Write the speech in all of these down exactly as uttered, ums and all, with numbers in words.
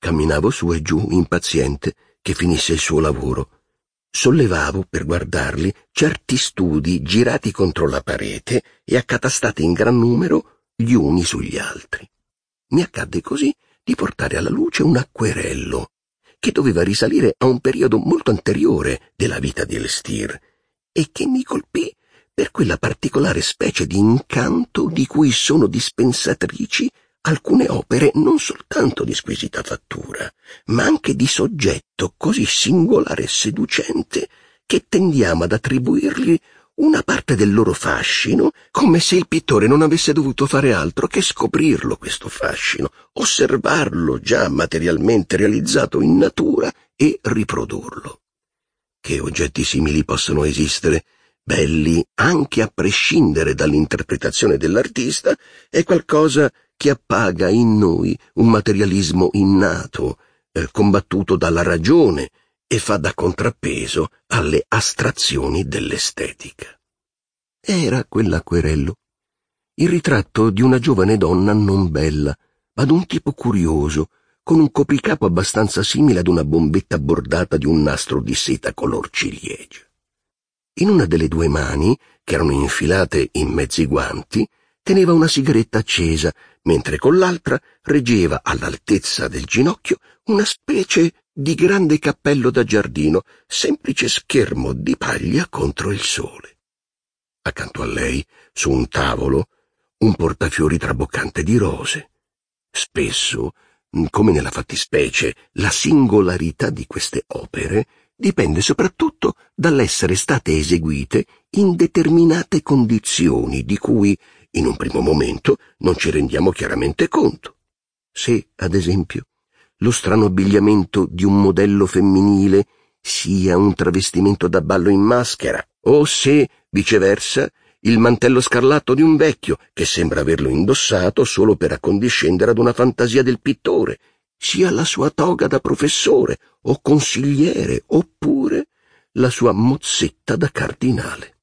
Camminavo su e giù, impaziente che finisse il suo lavoro. Sollevavo, per guardarli, certi studi girati contro la parete e accatastati in gran numero gli uni sugli altri. Mi accadde così di portare alla luce un acquerello che doveva risalire a un periodo molto anteriore della vita di Elstir e che mi colpì per quella particolare specie di incanto di cui sono dispensatrici alcune opere non soltanto di squisita fattura, ma anche di soggetto così singolare e seducente che tendiamo ad attribuirgli una parte del loro fascino, come se il pittore non avesse dovuto fare altro che scoprirlo questo fascino, osservarlo già materialmente realizzato in natura e riprodurlo. Che oggetti simili possono esistere, belli anche a prescindere dall'interpretazione dell'artista, è qualcosa che appaga in noi un materialismo innato, eh, combattuto dalla ragione e fa da contrappeso alle astrazioni dell'estetica. Era quell'acquerello il ritratto di una giovane donna non bella, ma d'un tipo curioso, con un copricapo abbastanza simile ad una bombetta bordata di un nastro di seta color ciliegia. In una delle due mani, che erano infilate in mezzi guanti, teneva una sigaretta accesa, mentre con l'altra reggeva all'altezza del ginocchio una specie di grande cappello da giardino, semplice schermo di paglia contro il sole. Accanto a lei, su un tavolo, un portafiori traboccante di rose. Spesso, come nella fattispecie, la singolarità di queste opere dipende soprattutto dall'essere state eseguite in determinate condizioni di cui, in un primo momento, non ci rendiamo chiaramente conto. Se, ad esempio, lo strano abbigliamento di un modello femminile sia un travestimento da ballo in maschera, o se, viceversa, il mantello scarlatto di un vecchio che sembra averlo indossato solo per accondiscendere ad una fantasia del pittore, sia la sua toga da professore o consigliere, oppure la sua mozzetta da cardinale.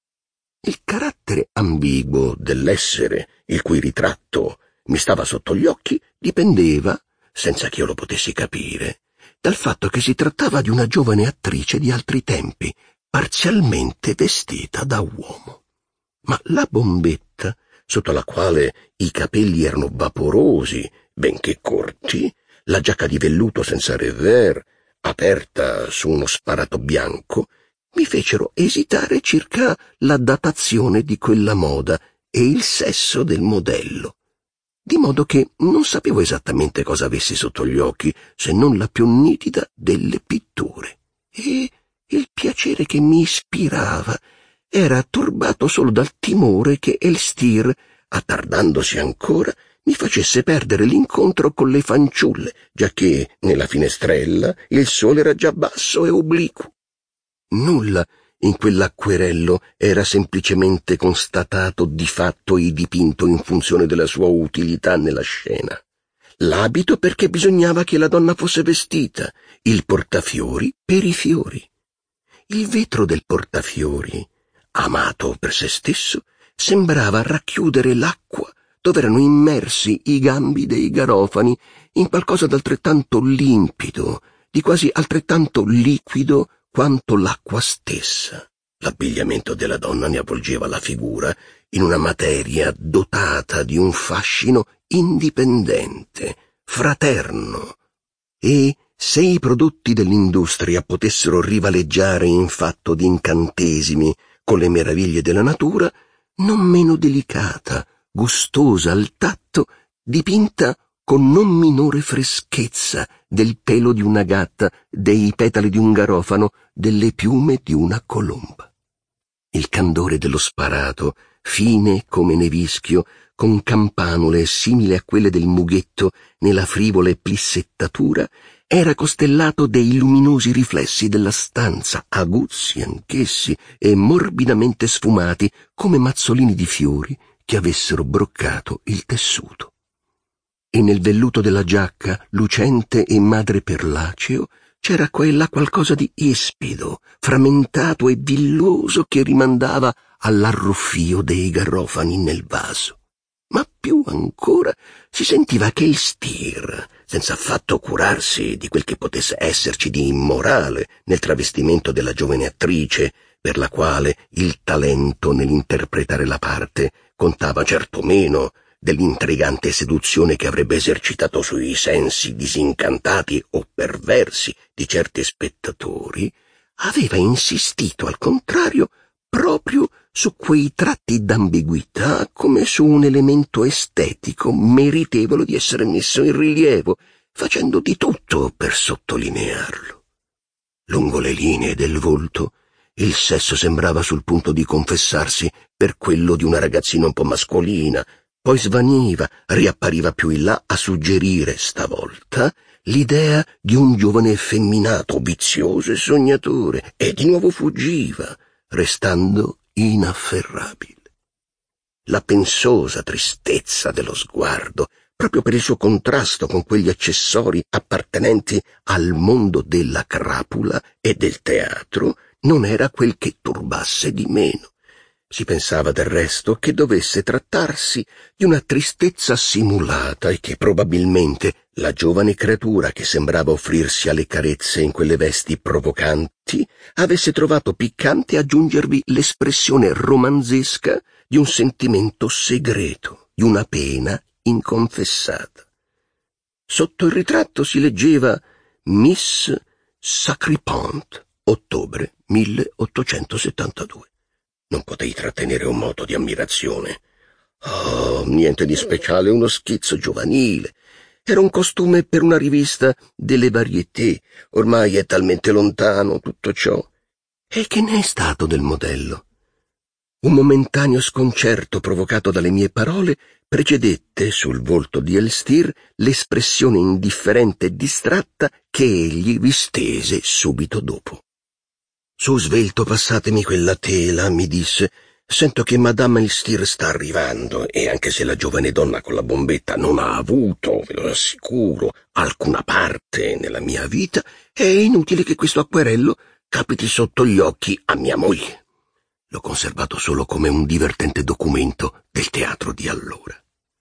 Il carattere ambiguo dell'essere il cui ritratto mi stava sotto gli occhi dipendeva, senza che io lo potessi capire, dal fatto che si trattava di una giovane attrice di altri tempi, parzialmente vestita da uomo. Ma la bombetta, sotto la quale i capelli erano vaporosi, benché corti, la giacca di velluto senza revers, aperta su uno sparato bianco, mi fecero esitare circa la datazione di quella moda e il sesso del modello, di modo che non sapevo esattamente cosa avessi sotto gli occhi, se non la più nitida delle pitture, e il piacere che mi ispirava era turbato solo dal timore che Elstir, attardandosi ancora, mi facesse perdere l'incontro con le fanciulle, giacché nella finestrella il sole era già basso e obliquo. Nulla in quell'acquerello era semplicemente constatato di fatto e dipinto in funzione della sua utilità nella scena. L'abito perché bisognava che la donna fosse vestita, il portafiori per i fiori. Il vetro del portafiori, amato per se stesso, sembrava racchiudere l'acqua dove erano immersi i gambi dei garofani in qualcosa d'altrettanto limpido, di quasi altrettanto liquido quanto l'acqua stessa. L'abbigliamento della donna ne avvolgeva la figura in una materia dotata di un fascino indipendente, fraterno, e se i prodotti dell'industria potessero rivaleggiare in fatto di incantesimi con le meraviglie della natura, non meno delicata, gustosa al tatto, dipinta con non minore freschezza del pelo di una gatta, dei petali di un garofano, delle piume di una colomba. Il candore dello sparato, fine come nevischio, con campanule simili a quelle del mughetto nella frivole plissettatura, era costellato dei luminosi riflessi della stanza, aguzzi anch'essi e morbidamente sfumati come mazzolini di fiori che avessero broccato il tessuto. E nel velluto della giacca, lucente e madreperlaceo, c'era qua e là qualcosa di ispido, frammentato e villoso che rimandava all'arruffio dei garofani nel vaso. ma più ancora si sentiva che Elstir, senza affatto curarsi di quel che potesse esserci di immorale nel travestimento della giovane attrice, per la quale il talento nell'interpretare la parte contava certo meno dell'intrigante seduzione che avrebbe esercitato sui sensi disincantati o perversi di certi spettatori, aveva insistito al contrario proprio su quei tratti d'ambiguità come su un elemento estetico meritevole di essere messo in rilievo, facendo di tutto per sottolinearlo. Lungo le linee del volto il sesso sembrava sul punto di confessarsi per quello di una ragazzina un po' mascolina, poi svaniva, riappariva più in là a suggerire, stavolta, l'idea di un giovane effeminato, vizioso e sognatore, e di nuovo fuggiva, restando inafferrabile. La pensosa tristezza dello sguardo, proprio per il suo contrasto con quegli accessori appartenenti al mondo della crapula e del teatro, non era quel che turbasse di meno. Si pensava del resto che dovesse trattarsi di una tristezza simulata e che probabilmente la giovane creatura che sembrava offrirsi alle carezze in quelle vesti provocanti avesse trovato piccante aggiungervi l'espressione romanzesca di un sentimento segreto, di una pena inconfessata. Sotto il ritratto si leggeva Miss Sacripant, ottobre milleottocentosettantadue. Non potei trattenere un moto di ammirazione. Oh, niente di speciale, uno schizzo giovanile. Era un costume per una rivista delle varietà. Ormai è talmente lontano tutto ciò. E che ne è stato del modello? Un momentaneo sconcerto provocato dalle mie parole precedette sul volto di Elstir l'espressione indifferente e distratta che egli vi stese subito dopo. «Su, svelto, passatemi quella tela», mi disse. «Sento che Madame Elstir sta arrivando, e anche se la giovane donna con la bombetta non ha avuto, ve lo assicuro, alcuna parte nella mia vita, è inutile che questo acquerello capiti sotto gli occhi a mia moglie. L'ho conservato solo come un divertente documento del teatro di allora».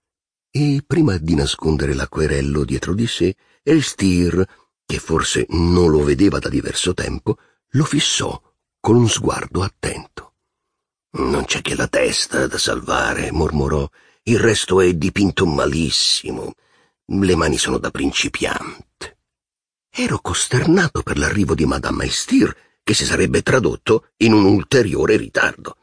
E prima di nascondere l'acquerello dietro di sé, Elstir, che forse non lo vedeva da diverso tempo, lo fissò con un sguardo attento. «Non c'è che la testa da salvare», mormorò. «Il resto è dipinto malissimo. Le mani sono da principiante». Ero costernato per l'arrivo di Madame Elstir, che si sarebbe tradotto in un ulteriore ritardo.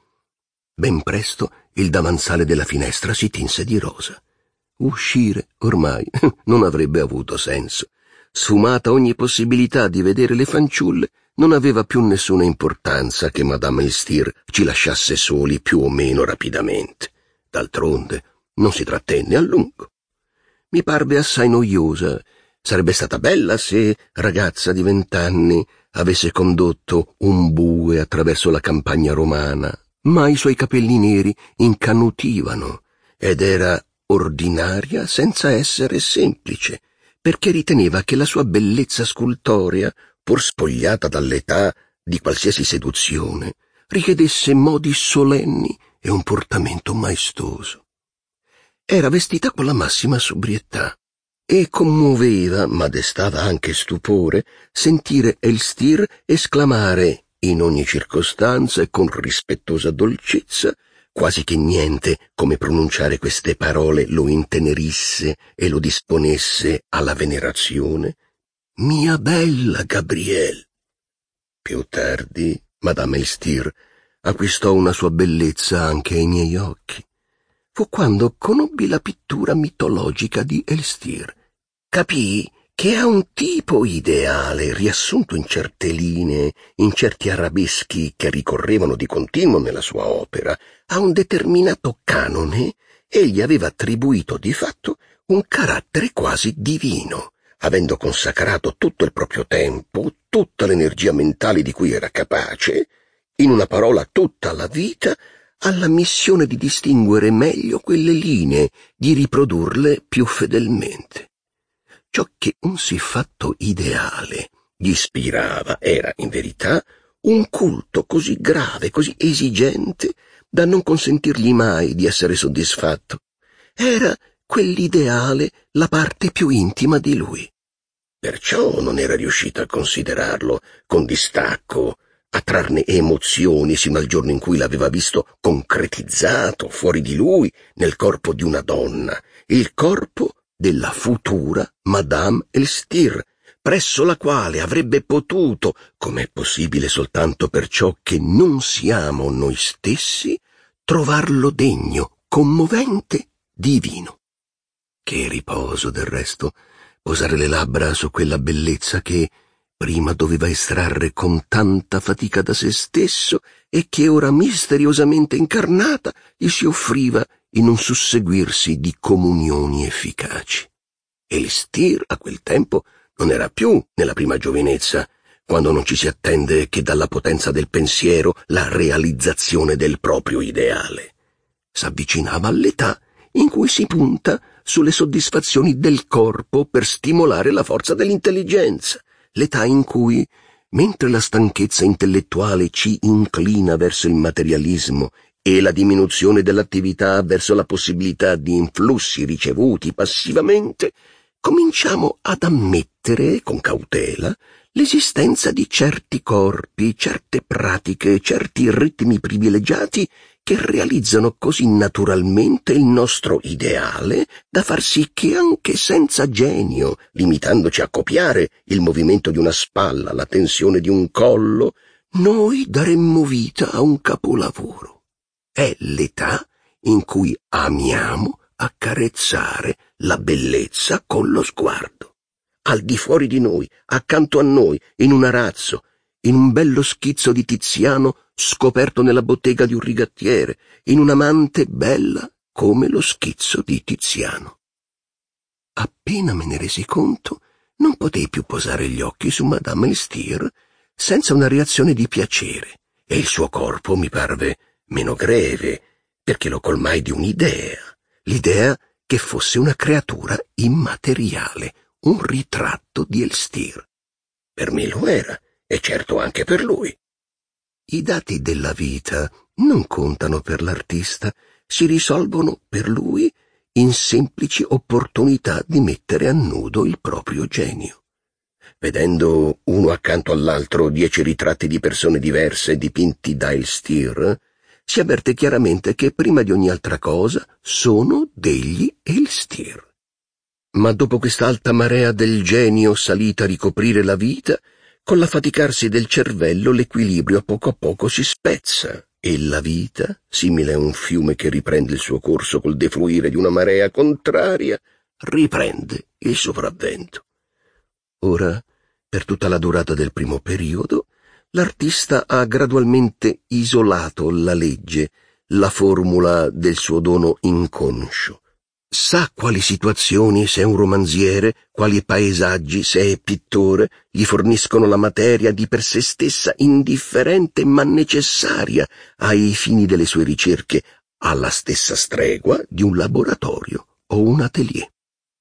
Ben presto il davanzale della finestra si tinse di rosa. Uscire, ormai, non avrebbe avuto senso. Sfumata ogni possibilità di vedere le fanciulle, non aveva più nessuna importanza che Madame Elstir ci lasciasse soli più o meno rapidamente. D'altronde non si trattenne a lungo. Mi parve assai noiosa. Sarebbe stata bella se, ragazza di vent'anni, avesse condotto un bue attraverso la campagna romana, ma i suoi capelli neri incannutivano ed era ordinaria senza essere semplice, perché riteneva che la sua bellezza scultorea, pur spogliata dall'età di qualsiasi seduzione, richiedesse modi solenni e un portamento maestoso. Era vestita con la massima sobrietà e commuoveva, ma destava anche stupore, sentire Elstir esclamare in ogni circostanza e con rispettosa dolcezza, quasi che niente come pronunciare queste parole lo intenerisse e lo disponesse alla venerazione: «Mia bella Gabrielle». Più tardi, Madame Elstir acquistò una sua bellezza anche ai miei occhi. Fu quando conobbi la pittura mitologica di Elstir. Capii che ha un tipo ideale riassunto in certe linee, in certi arabeschi che ricorrevano di continuo nella sua opera, a un determinato canone, egli aveva attribuito di fatto un carattere quasi divino, avendo consacrato tutto il proprio tempo, tutta l'energia mentale di cui era capace, in una parola tutta la vita, alla missione di distinguere meglio quelle linee, di riprodurle più fedelmente. Ciò che un siffatto ideale gli ispirava era, in verità, un culto così grave, così esigente, da non consentirgli mai di essere soddisfatto. Era quell'ideale la parte più intima di lui. Perciò non era riuscita a considerarlo con distacco, a trarne emozioni sino al giorno in cui l'aveva visto concretizzato fuori di lui nel corpo di una donna, il corpo della futura Madame Elstir, presso la quale avrebbe potuto, come è possibile soltanto per ciò che non siamo noi stessi, trovarlo degno, commovente, divino. Che riposo, del resto, posare le labbra su quella bellezza che prima doveva estrarre con tanta fatica da se stesso e che ora misteriosamente incarnata gli si offriva in un susseguirsi di comunioni efficaci. Elstir a quel tempo non era più nella prima giovinezza, quando non ci si attende che dalla potenza del pensiero la realizzazione del proprio ideale. S'avvicinava all'età in cui si punta sulle soddisfazioni del corpo per stimolare la forza dell'intelligenza, l'età in cui, mentre la stanchezza intellettuale ci inclina verso il materialismo e la diminuzione dell'attività verso la possibilità di influssi ricevuti passivamente, cominciamo ad ammettere, con cautela, l'esistenza di certi corpi, certe pratiche, certi ritmi privilegiati che realizzano così naturalmente il nostro ideale da far sì che anche senza genio, limitandoci a copiare il movimento di una spalla, la tensione di un collo, noi daremmo vita a un capolavoro. È l'età in cui amiamo accarezzare la bellezza con lo sguardo. Al di fuori di noi, accanto a noi, in un arazzo, in un bello schizzo di Tiziano scoperto nella bottega di un rigattiere, in un'amante bella come lo schizzo di Tiziano. Appena me ne resi conto, non potei più posare gli occhi su Madame Elstir senza una reazione di piacere, e il suo corpo mi parve meno greve, perché lo colmai di un'idea, l'idea che fosse una creatura immateriale, un ritratto di Elstir. Per me lo era, e certo anche per lui. I dati della vita non contano per l'artista, si risolvono per lui in semplici opportunità di mettere a nudo il proprio genio. Vedendo uno accanto all'altro dieci ritratti di persone diverse dipinti da Elstir, si avverte chiaramente che prima di ogni altra cosa sono degli Elstir. Ma dopo questa alta marea del genio salita a ricoprire la vita, con l'affaticarsi del cervello l'equilibrio a poco a poco si spezza e la vita, simile a un fiume che riprende il suo corso col defluire di una marea contraria, riprende il sopravvento. Ora, per tutta la durata del primo periodo, l'artista ha gradualmente isolato la legge, la formula del suo dono inconscio. Sa quali situazioni, se è un romanziere, quali paesaggi, se è pittore, gli forniscono la materia di per sé stessa indifferente ma necessaria ai fini delle sue ricerche, alla stessa stregua di un laboratorio o un atelier.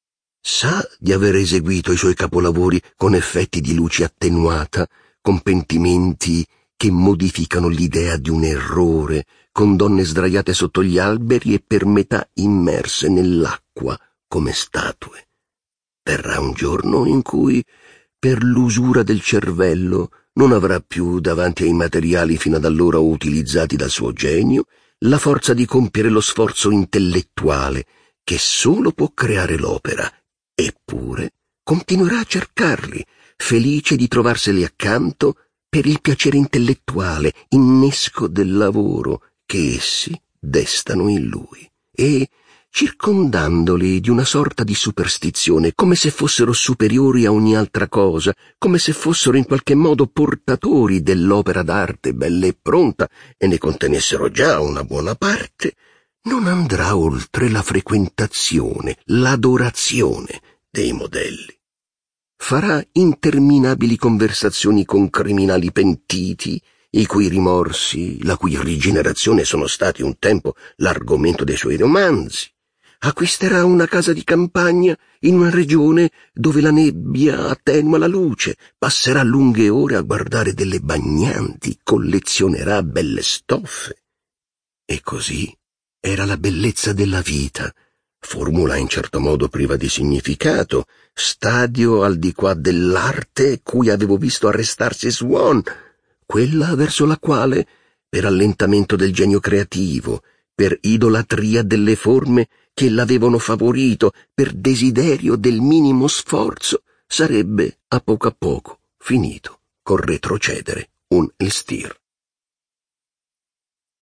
Sa di aver eseguito i suoi capolavori con effetti di luce attenuata, con pentimenti che modificano l'idea di un errore, con donne sdraiate sotto gli alberi e per metà immerse nell'acqua come statue. Verrà un giorno in cui, per l'usura del cervello, non avrà più davanti ai materiali fino ad allora utilizzati dal suo genio la forza di compiere lo sforzo intellettuale che solo può creare l'opera, eppure continuerà a cercarli, felice di trovarseli accanto per il piacere intellettuale, innesco del lavoro che essi destano in lui, e, circondandoli di una sorta di superstizione, come se fossero superiori a ogni altra cosa, come se fossero in qualche modo portatori dell'opera d'arte bella e pronta e ne contenessero già una buona parte, non andrà oltre la frequentazione, l'adorazione dei modelli. Farà interminabili conversazioni con criminali pentiti, i cui rimorsi, la cui rigenerazione sono stati un tempo l'argomento dei suoi romanzi. Acquisterà una casa di campagna in una regione dove la nebbia attenua la luce, passerà lunghe ore a guardare delle bagnanti, collezionerà belle stoffe. E così era la bellezza della vita, formula in certo modo priva di significato, stadio al di qua dell'arte cui avevo visto arrestarsi Swann, quella verso la quale, per allentamento del genio creativo, per idolatria delle forme che l'avevano favorito, per desiderio del minimo sforzo, sarebbe a poco a poco finito col retrocedere un Elstir.